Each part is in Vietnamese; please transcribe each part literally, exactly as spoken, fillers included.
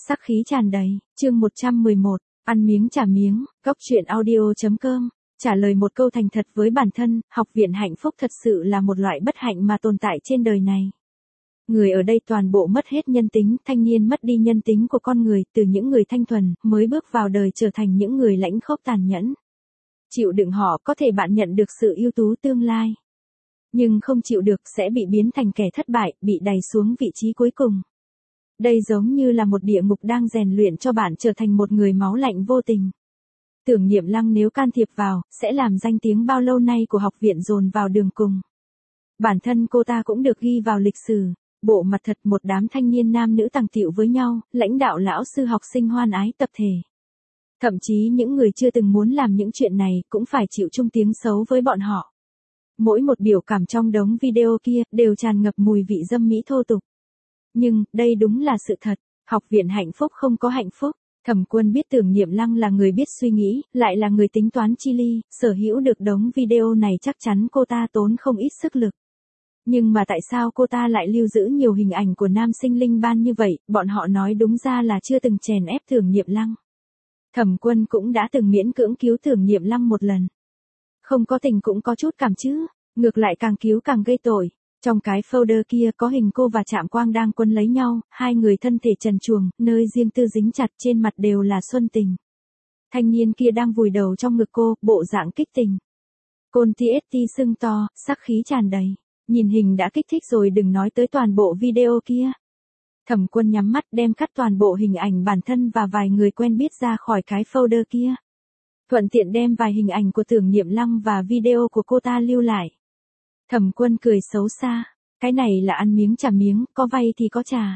Sắc khí tràn đầy, chương một trăm mười một, ăn miếng trả miếng, góc truyện audio.com. Trả lời một câu thành thật với bản thân, học viện hạnh phúc thật sự là một loại bất hạnh mà tồn tại trên đời này. Người ở đây toàn bộ mất hết nhân tính, thanh niên mất đi nhân tính của con người, từ những người thanh thuần, mới bước vào đời trở thành những người lãnh khốc tàn nhẫn. Chịu đựng họ có thể bạn nhận được sự ưu tú tương lai. Nhưng không chịu được sẽ bị biến thành kẻ thất bại, bị đày xuống vị trí cuối cùng. Đây giống như là một địa ngục đang rèn luyện cho bạn trở thành một người máu lạnh vô tình. Tưởng Niệm Lăng nếu can thiệp vào, sẽ làm danh tiếng bao lâu nay của học viện dồn vào đường cùng. Bản thân cô ta cũng được ghi vào lịch sử, bộ mặt thật một đám thanh niên nam nữ tàng tiệu với nhau, lãnh đạo lão sư học sinh hoan ái tập thể. Thậm chí những người chưa từng muốn làm những chuyện này cũng phải chịu chung tiếng xấu với bọn họ. Mỗi một biểu cảm trong đống video kia đều tràn ngập mùi vị dâm mỹ thô tục. Nhưng, đây đúng là sự thật, học viện hạnh phúc không có hạnh phúc. Thẩm Quân biết Tưởng Niệm Lăng là người biết suy nghĩ, lại là người tính toán chi ly, sở hữu được đống video này chắc chắn cô ta tốn không ít sức lực. Nhưng mà tại sao cô ta lại lưu giữ nhiều hình ảnh của nam sinh linh ban như vậy, bọn họ nói đúng ra là chưa từng chèn ép Tưởng Niệm Lăng. Thẩm Quân cũng đã từng miễn cưỡng cứu Tưởng Niệm Lăng một lần. Không có tình cũng có chút cảm chứ, ngược lại càng cứu càng gây tội. Trong cái folder kia có hình cô và Trạm Quang đang quấn lấy nhau, hai người thân thể trần truồng, nơi riêng tư dính chặt trên mặt đều là xuân tình. Thanh niên kia đang vùi đầu trong ngực cô, bộ dạng kích tình. Côn tê ét tê sưng to, sắc khí tràn đầy. Nhìn hình đã kích thích rồi đừng nói tới toàn bộ video kia. Thẩm Quân nhắm mắt đem cắt toàn bộ hình ảnh bản thân và vài người quen biết ra khỏi cái folder kia. Thuận tiện đem vài hình ảnh của Tưởng Niệm Lăng và video của cô ta lưu lại. Thẩm Quân cười xấu xa, cái này là ăn miếng trả miếng, có vay thì có trả.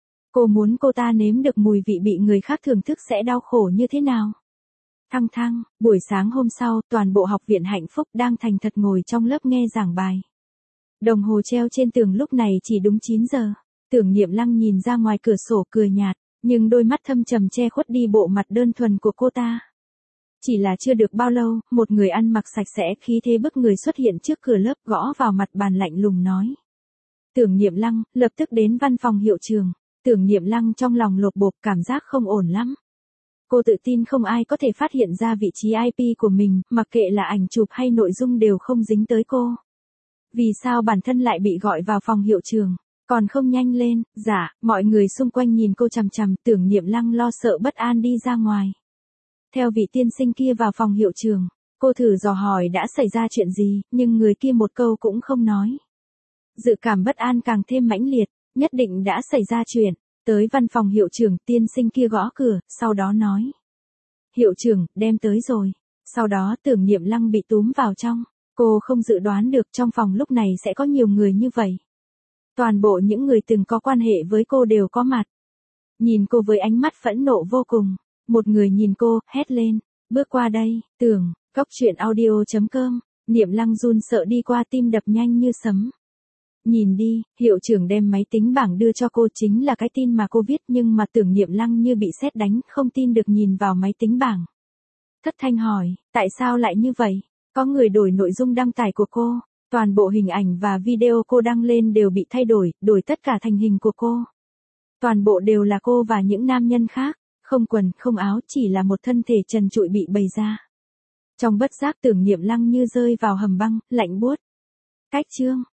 Cô muốn cô ta nếm được mùi vị bị người khác thưởng thức sẽ đau khổ như thế nào? Thăng thăng, buổi sáng hôm sau, toàn bộ học viện hạnh phúc đang thành thật ngồi trong lớp nghe giảng bài. Đồng hồ treo trên tường lúc này chỉ đúng chín giờ. Tưởng Niệm Lăng nhìn ra ngoài cửa sổ cười nhạt, nhưng đôi mắt thâm trầm che khuất đi bộ mặt đơn thuần của cô ta. Chỉ là chưa được bao lâu, một người ăn mặc sạch sẽ khí thế bức người xuất hiện trước cửa lớp gõ vào mặt bàn lạnh lùng nói. Tưởng Niệm Lăng, lập tức đến văn phòng hiệu trưởng. Tưởng Niệm Lăng trong lòng lột bột cảm giác không ổn lắm. Cô tự tin không ai có thể phát hiện ra vị trí i pê của mình, mặc kệ là ảnh chụp hay nội dung đều không dính tới cô. Vì sao bản thân lại bị gọi vào phòng hiệu trưởng? Còn không nhanh lên, dạ, mọi người xung quanh nhìn cô chằm chằm, Tưởng Niệm Lăng lo sợ bất an đi ra ngoài. Theo vị tiên sinh kia vào phòng hiệu trưởng, cô thử dò hỏi đã xảy ra chuyện gì, nhưng người kia một câu cũng không nói. Dự cảm bất an càng thêm mãnh liệt, nhất định đã xảy ra chuyện. Tới văn phòng hiệu trưởng, tiên sinh kia gõ cửa, sau đó nói. Hiệu trưởng, đem tới rồi. Sau đó Tưởng Niệm Lăng bị túm vào trong. Cô không dự đoán được trong phòng lúc này sẽ có nhiều người như vậy. Toàn bộ những người từng có quan hệ với cô đều có mặt. Nhìn cô với ánh mắt phẫn nộ vô cùng. Một người nhìn cô, hét lên. Bước qua đây, Tưởng, góc truyện audio.com. Niệm Lăng run sợ đi qua tim đập nhanh như sấm. Nhìn đi, hiệu trưởng đem máy tính bảng đưa cho cô chính là cái tin mà cô viết nhưng mà Tưởng Niệm Lăng như bị sét đánh, không tin được nhìn vào máy tính bảng. Thất thanh hỏi, tại sao lại như vậy? Có người đổi nội dung đăng tải của cô, toàn bộ hình ảnh và video cô đăng lên đều bị thay đổi, đổi tất cả thành hình của cô. Toàn bộ đều là cô và những nam nhân khác, không quần, không áo, chỉ là một thân thể trần trụi bị bày ra. Trong bất giác Tưởng Niệm Lăng như rơi vào hầm băng, lạnh buốt. Cách chương